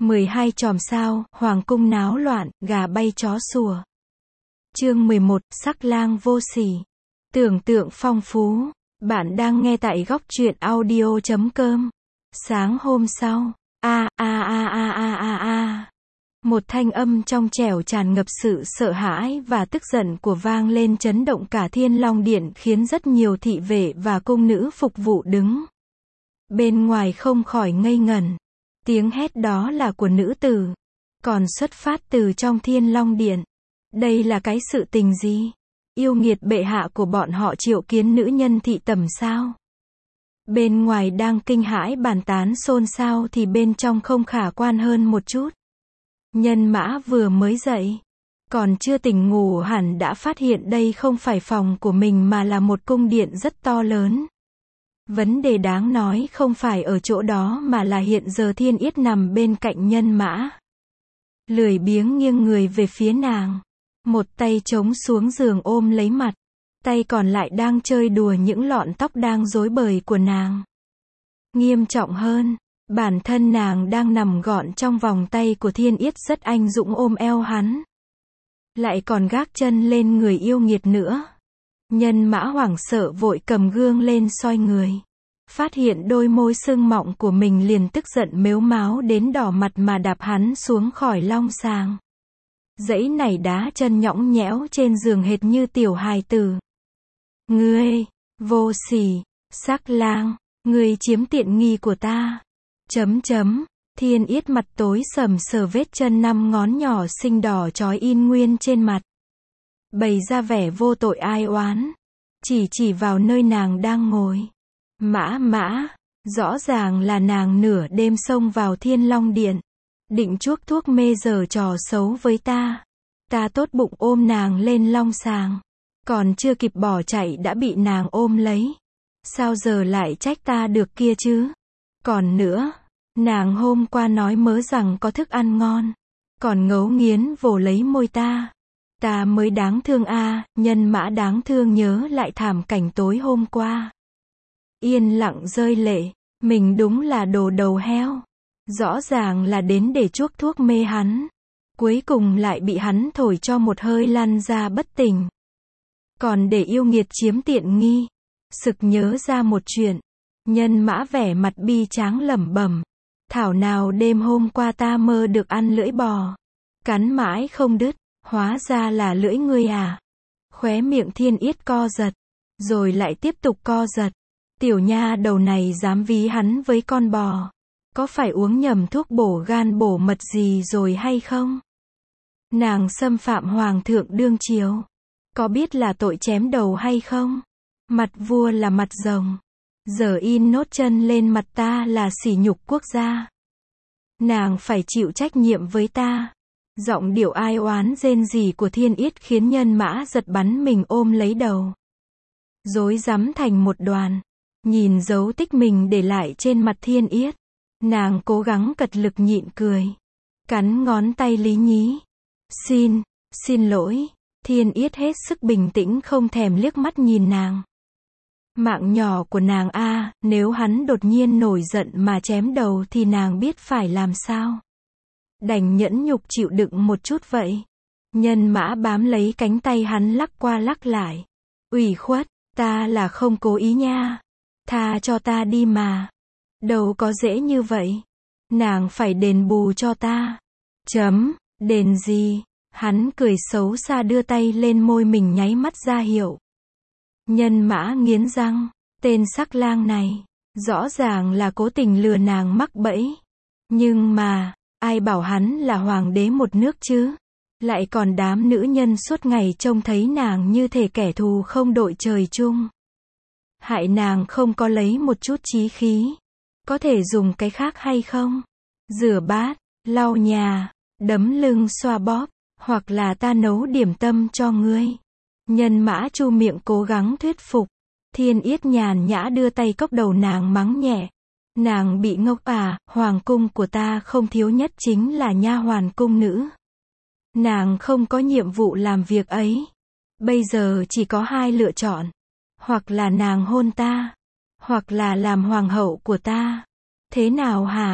12 chòm sao, hoàng cung náo loạn, gà bay chó sủa. Chương 11, sắc lang vô sỉ. Tưởng tượng phong phú. Bạn đang nghe tại góc truyện audio.com. Sáng hôm sau, một thanh âm trong trẻo tràn ngập sự sợ hãi và tức giận của vang lên chấn động cả Thiên Long Điện, khiến rất nhiều thị vệ và cung nữ phục vụ đứng bên ngoài không khỏi ngây ngẩn. Tiếng hét đó là của nữ tử, còn xuất phát từ trong Thiên Long Điện. Đây là cái sự tình gì? Yêu nghiệt bệ hạ của bọn họ triệu kiến nữ nhân thị tẩm sao? Bên ngoài đang kinh hãi bàn tán xôn xao thì bên trong không khả quan hơn một chút. Nhân Mã vừa mới dậy, còn chưa tỉnh ngủ hẳn đã phát hiện đây không phải phòng của mình mà là một cung điện rất to lớn. Vấn đề đáng nói không phải ở chỗ đó mà là hiện giờ Thiên Yết nằm bên cạnh Nhân Mã, lười biếng nghiêng người về phía nàng, một tay chống xuống giường ôm lấy mặt, tay còn lại đang chơi đùa những lọn tóc đang rối bời của nàng. Nghiêm trọng hơn, bản thân nàng đang nằm gọn trong vòng tay của Thiên Yết rất anh dũng ôm eo hắn, lại còn gác chân lên người yêu nghiệt nữa. Nhân Mã hoảng sợ vội cầm gương lên soi người, phát hiện đôi môi sưng mọng của mình liền tức giận mếu máo đến đỏ mặt mà đạp hắn xuống khỏi long sàng. Dãy nảy đá chân nhõng nhẽo trên giường hệt như tiểu hài tử. Ngươi, vô sỉ, sắc lang, ngươi chiếm tiện nghi của ta. Thiên Yết mặt tối sầm sờ vết chân 5 ngón nhỏ xinh đỏ chói in nguyên trên mặt, bày ra vẻ vô tội ai oán, chỉ vào nơi nàng đang ngồi. Mã, rõ ràng là nàng nửa đêm xông vào Thiên Long Điện, định chuốc thuốc mê giở trò xấu với ta. Ta tốt bụng ôm nàng lên long sàng, còn chưa kịp bỏ chạy đã bị nàng ôm lấy. Sao giờ lại trách ta được kia chứ? Còn nữa, nàng hôm qua nói mớ rằng có thức ăn ngon, còn ngấu nghiến vồ lấy môi ta. Ta mới đáng thương a. Nhân Mã đáng thương nhớ lại thảm cảnh tối hôm qua, yên lặng rơi lệ. Mình đúng là đồ đầu heo, rõ ràng là đến để chuốc thuốc mê hắn, cuối cùng lại bị hắn thổi cho một hơi lăn ra bất tỉnh, còn để yêu nghiệt chiếm tiện nghi. Sực nhớ ra một chuyện, Nhân Mã vẻ mặt bi tráng lẩm bẩm, thảo nào đêm hôm qua ta mơ được ăn lưỡi bò, cắn mãi không đứt, hóa ra là lưỡi ngươi à. Khóe miệng Thiên Yết co giật, rồi lại tiếp tục co giật. Tiểu nha đầu này dám ví hắn với con bò, có phải uống nhầm thuốc bổ gan bổ mật gì rồi hay không? Nàng xâm phạm hoàng thượng đương triều, có biết là tội chém đầu hay không? Mặt vua là mặt rồng, giờ in nốt chân lên mặt ta là sỉ nhục quốc gia. Nàng phải chịu trách nhiệm với ta. Giọng điệu ai oán rên rỉ của Thiên Yết khiến Nhân Mã giật bắn mình ôm lấy đầu, rối rắm thành một đoàn. Nhìn dấu tích mình để lại trên mặt Thiên Yết, nàng cố gắng cật lực nhịn cười, cắn ngón tay lý nhí. Xin lỗi. Thiên Yết hết sức bình tĩnh không thèm liếc mắt nhìn nàng. Mạng nhỏ của nàng a, nếu hắn đột nhiên nổi giận mà chém đầu thì nàng biết phải làm sao. Đành nhẫn nhục chịu đựng một chút vậy. Nhân Mã bám lấy cánh tay hắn lắc qua lắc lại. Ủy khuất, ta là không cố ý nha. Tha cho ta đi mà. Đâu có dễ như vậy. Nàng phải đền bù cho ta. Đền gì? Hắn cười xấu xa đưa tay lên môi mình nháy mắt ra hiệu. Nhân Mã nghiến răng, tên sắc lang này, rõ ràng là cố tình lừa nàng mắc bẫy. Nhưng mà, ai bảo hắn là hoàng đế một nước chứ? Lại còn đám nữ nhân suốt ngày trông thấy nàng như thể kẻ thù không đội trời chung. Hại nàng không có lấy một chút chí khí. Có thể dùng cái khác hay không? Rửa bát, lau nhà, đấm lưng xoa bóp, hoặc là ta nấu điểm tâm cho ngươi. Nhân Mã chu miệng cố gắng thuyết phục. Thiên Yết nhàn nhã đưa tay cốc đầu nàng mắng nhẹ. Nàng bị ngốc à, hoàng cung của ta không thiếu nhất chính là nha hoàn cung nữ. Nàng không có nhiệm vụ làm việc ấy. Bây giờ chỉ có hai lựa chọn. Hoặc là nàng hôn ta, hoặc là làm hoàng hậu của ta. Thế nào hả?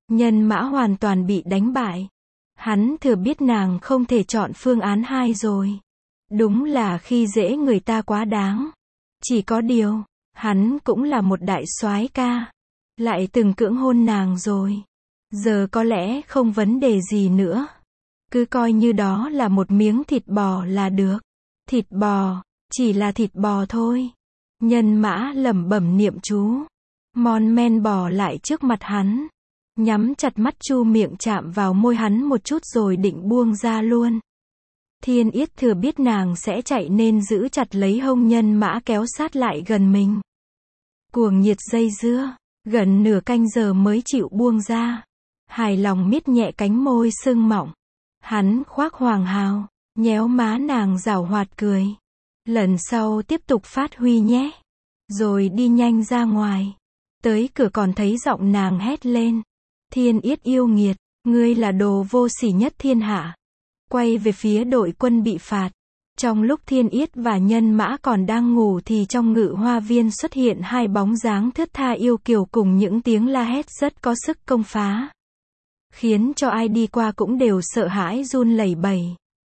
Nhân mã hoàn toàn bị đánh bại. Hắn thừa biết nàng không thể chọn phương án 2 rồi. Đúng là khi dễ người ta quá đáng. Chỉ có điều, hắn cũng là một đại soái ca. Lại từng cưỡng hôn nàng rồi. Giờ có lẽ không vấn đề gì nữa. Cứ coi như đó là một miếng thịt bò là được. Thịt bò, chỉ là thịt bò thôi. Nhân mã lẩm bẩm niệm chú. Mon men bò lại trước mặt hắn. Nhắm chặt mắt chu miệng chạm vào môi hắn một chút rồi định buông ra luôn. Thiên Yết thừa biết nàng sẽ chạy nên giữ chặt lấy hông nhân mã kéo sát lại gần mình. Cuồng nhiệt dây dưa, gần nửa canh giờ mới chịu buông ra. Hài lòng miết nhẹ cánh môi sưng mọng. Hắn khoác hoàng hào, nhéo má nàng giảo hoạt cười. Lần sau tiếp tục phát huy nhé. Rồi đi nhanh ra ngoài. Tới cửa còn thấy giọng nàng hét lên. Thiên Yết yêu nghiệt, ngươi là đồ vô sỉ nhất thiên hạ. Quay về phía đội quân bị phạt. Trong lúc Thiên Yết và nhân mã còn đang ngủ thì trong ngự hoa viên xuất hiện 2 bóng dáng thướt tha yêu kiều cùng những tiếng la hét rất có sức công phá. Khiến cho ai đi qua cũng đều sợ hãi run lẩy bẩy.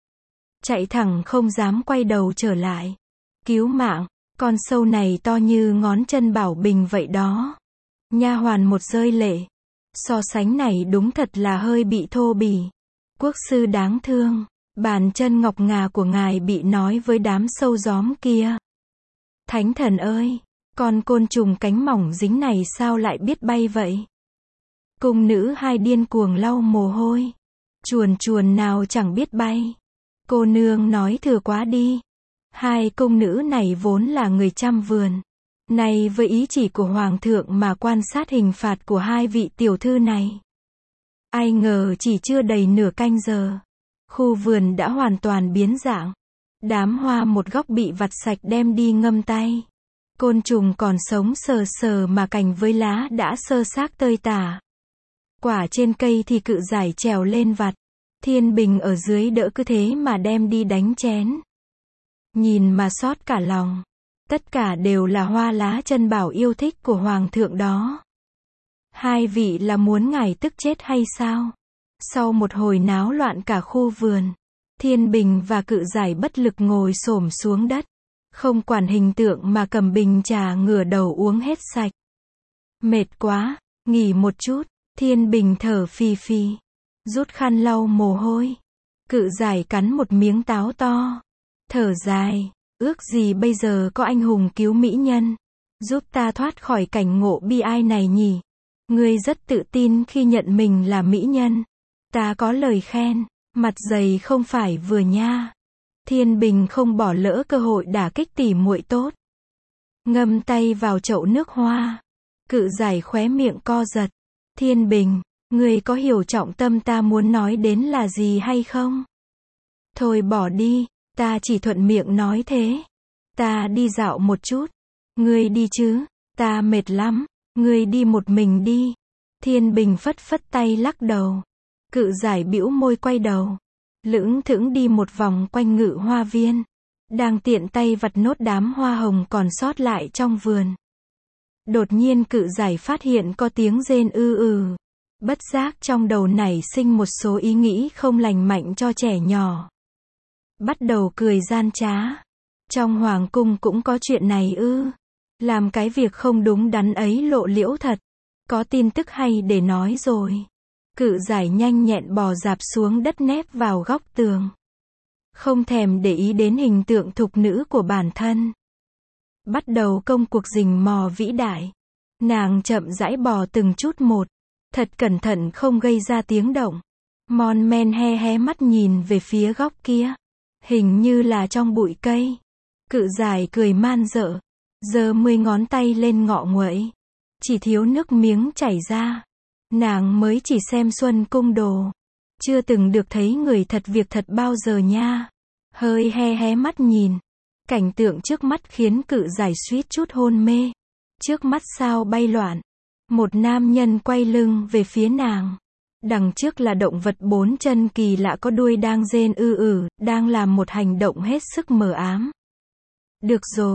Chạy thẳng không dám quay đầu trở lại. Cứu mạng, con sâu này to như ngón chân Bảo Bình vậy đó. Nha hoàn một rơi lệ. So sánh này đúng thật là hơi bị thô bỉ. Quốc sư đáng thương, bàn chân ngọc ngà của ngài bị nói với đám sâu gióm kia. Thánh thần ơi, con côn trùng cánh mỏng dính này sao lại biết bay vậy? Cung nữ 2 điên cuồng lau mồ hôi. Chuồn chuồn nào chẳng biết bay. Cô nương nói thừa quá đi. 2 cung nữ này vốn là người chăm vườn. Nay với ý chỉ của hoàng thượng mà quan sát hình phạt của 2 vị tiểu thư này. Ai ngờ chỉ chưa đầy nửa canh giờ. Khu vườn đã hoàn toàn biến dạng. Đám hoa một góc bị vặt sạch đem đi ngâm tay. Côn trùng còn sống sờ sờ mà cành với lá đã sơ xác tơi tả. Quả trên cây thì cự giải trèo lên vặt. Thiên Bình ở dưới đỡ cứ thế mà đem đi đánh chén. Nhìn mà xót cả lòng. Tất cả đều là hoa lá chân bảo yêu thích của hoàng thượng đó. 2 vị là muốn ngài tức chết hay sao? Sau một hồi náo loạn cả khu vườn, Thiên Bình và cự giải bất lực ngồi xổm xuống đất. Không quản hình tượng mà cầm bình trà ngửa đầu uống hết sạch. Mệt quá, nghỉ một chút. Thiên Bình thở phì phì. Rút khăn lau mồ hôi. Cự giải cắn một miếng táo to. Thở dài. Ước gì bây giờ có anh hùng cứu mỹ nhân. Giúp ta thoát khỏi cảnh ngộ bi ai này nhỉ. Ngươi rất tự tin khi nhận mình là mỹ nhân. Ta có lời khen. Mặt dày không phải vừa nha. Thiên Bình không bỏ lỡ cơ hội đả kích tỉ muội tốt. Ngâm tay vào chậu nước hoa. Cự giải khóe miệng co giật. Thiên Bình, ngươi có hiểu trọng tâm ta muốn nói đến là gì hay không? Thôi bỏ đi, ta chỉ thuận miệng nói thế. Ta đi dạo một chút. Ngươi đi chứ, ta mệt lắm, ngươi đi một mình đi. Thiên Bình phất phất tay lắc đầu. Cự giải bĩu môi quay đầu. Lững thững đi một vòng quanh ngự hoa viên. Đang tiện tay vặt nốt đám hoa hồng còn sót lại trong vườn. Đột nhiên cự giải phát hiện có tiếng rên ư. Bất giác trong đầu nảy sinh một số ý nghĩ không lành mạnh cho trẻ nhỏ. Bắt đầu cười gian trá. Trong hoàng cung cũng có chuyện này ư. Làm cái việc không đúng đắn ấy lộ liễu thật. Có tin tức hay để nói rồi. Cự giải nhanh nhẹn bò dạp xuống đất nép vào góc tường. Không thèm để ý đến hình tượng thục nữ của bản thân. Bắt đầu công cuộc rình mò vĩ đại. Nàng chậm rãi bò từng chút một. Thật cẩn thận không gây ra tiếng động. Mon men hé mắt nhìn về phía góc kia. Hình như là trong bụi cây. Cự giải cười man dợ. Giơ 10 ngón tay lên ngọ nguậy. Chỉ thiếu nước miếng chảy ra. Nàng mới chỉ xem Xuân Cung Đồ. Chưa từng được thấy người thật việc thật bao giờ nha. Hơi hé mắt nhìn. Cảnh tượng trước mắt khiến cự giải suýt chút hôn mê. Trước mắt sao bay loạn. Một nam nhân quay lưng về phía nàng. Đằng trước là động vật 4 chân kỳ lạ có đuôi đang rên đang làm một hành động hết sức mờ ám. Được rồi,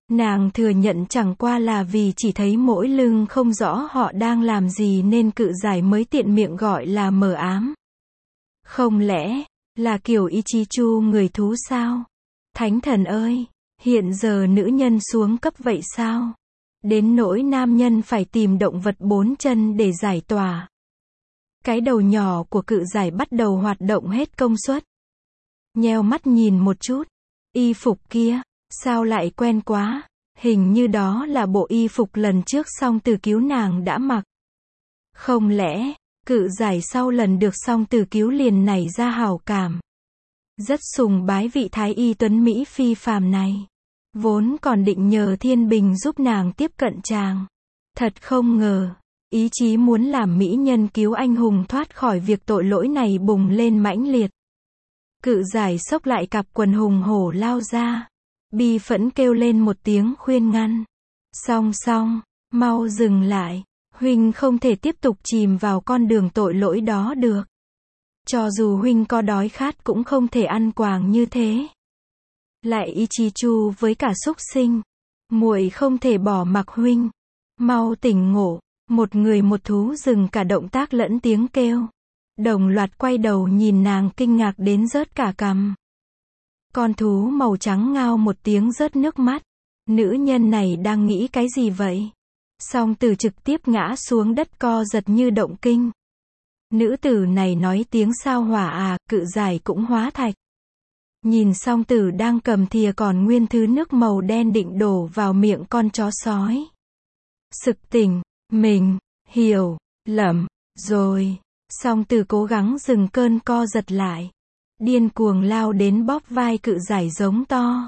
Nàng thừa nhận chẳng qua là vì chỉ thấy mỗi lưng không rõ họ đang làm gì nên cự giải mới tiện miệng gọi là mờ ám. Không lẽ, là kiểu Ichichu người thú sao? Thánh thần ơi, hiện giờ nữ nhân xuống cấp vậy sao? Đến nỗi nam nhân phải tìm động vật 4 chân để giải tỏa. Cái đầu nhỏ của cự giải bắt đầu hoạt động hết công suất. Nheo mắt nhìn một chút. Y phục kia, sao lại quen quá? Hình như đó là bộ y phục lần trước Song Tử cứu nàng đã mặc. Không lẽ, cự giải sau lần được Song Tử cứu liền nảy ra hảo cảm. Rất sùng bái vị thái y tuấn Mỹ phi phàm này. Vốn còn định nhờ Thiên Bình giúp nàng tiếp cận chàng. Thật không ngờ, ý chí muốn làm mỹ nhân cứu anh hùng thoát khỏi việc tội lỗi này bùng lên mãnh liệt. Cự giải xốc lại cặp quần hùng hổ lao ra. Bi phẫn kêu lên một tiếng khuyên ngăn. Song, mau dừng lại. Huynh không thể tiếp tục chìm vào con đường tội lỗi đó được. Cho dù huynh có đói khát cũng không thể ăn quàng như thế. Lại Ichichu với cả súc sinh. Muội không thể bỏ mặc huynh. Mau tỉnh ngộ. Một người một thú dừng cả động tác lẫn tiếng kêu. Đồng loạt quay đầu nhìn nàng kinh ngạc đến rớt cả cằm. Con thú màu trắng ngao một tiếng rớt nước mắt. Nữ nhân này đang nghĩ cái gì vậy? Song Tử trực tiếp ngã xuống đất co giật như động kinh. Nữ tử này nói tiếng sao hỏa à, cự giải cũng hóa thạch. Nhìn Song Tử đang cầm thìa còn nguyên thứ nước màu đen định đổ vào miệng con chó sói. Sực tỉnh, mình, hiểu, lầm, rồi. Song Tử cố gắng dừng cơn co giật lại. Điên cuồng lao đến bóp vai cự giải giống to.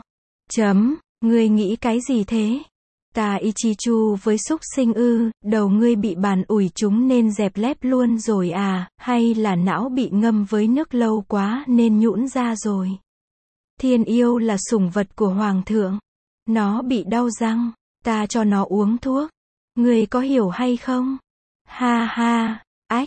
Ngươi nghĩ cái gì thế? Ta Ichichu với súc sinh ư, đầu ngươi bị bàn ủi chúng nên dẹp lép luôn rồi à, hay là não bị ngâm với nước lâu quá nên nhũn ra rồi? Thiên yêu là sủng vật của hoàng thượng. Nó bị đau răng, ta cho nó uống thuốc. Ngươi có hiểu hay không? Ha ha,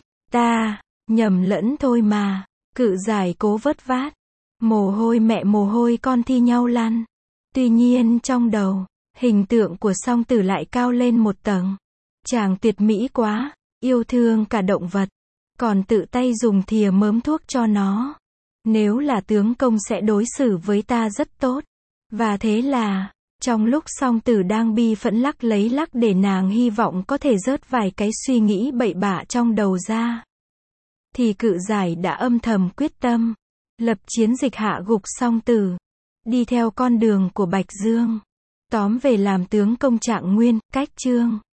ta, nhầm lẫn thôi mà. Cự giải cố vớt vát. Mồ hôi mẹ mồ hôi con thi nhau lăn. Tuy nhiên trong đầu, hình tượng của Song Tử lại cao lên một tầng. Chàng tuyệt mỹ quá, yêu thương cả động vật. Còn tự tay dùng thìa mớm thuốc cho nó. Nếu là tướng công sẽ đối xử với ta rất tốt. Và thế là, trong lúc Song Tử đang bi phẫn lắc lấy lắc để nàng hy vọng có thể rớt vài cái suy nghĩ bậy bạ trong đầu ra. Thì cự giải đã âm thầm quyết tâm. Lập chiến dịch hạ gục Song Tử. Đi theo con đường của Bạch Dương. Tóm về làm tướng công Trạng Nguyên, cách chương.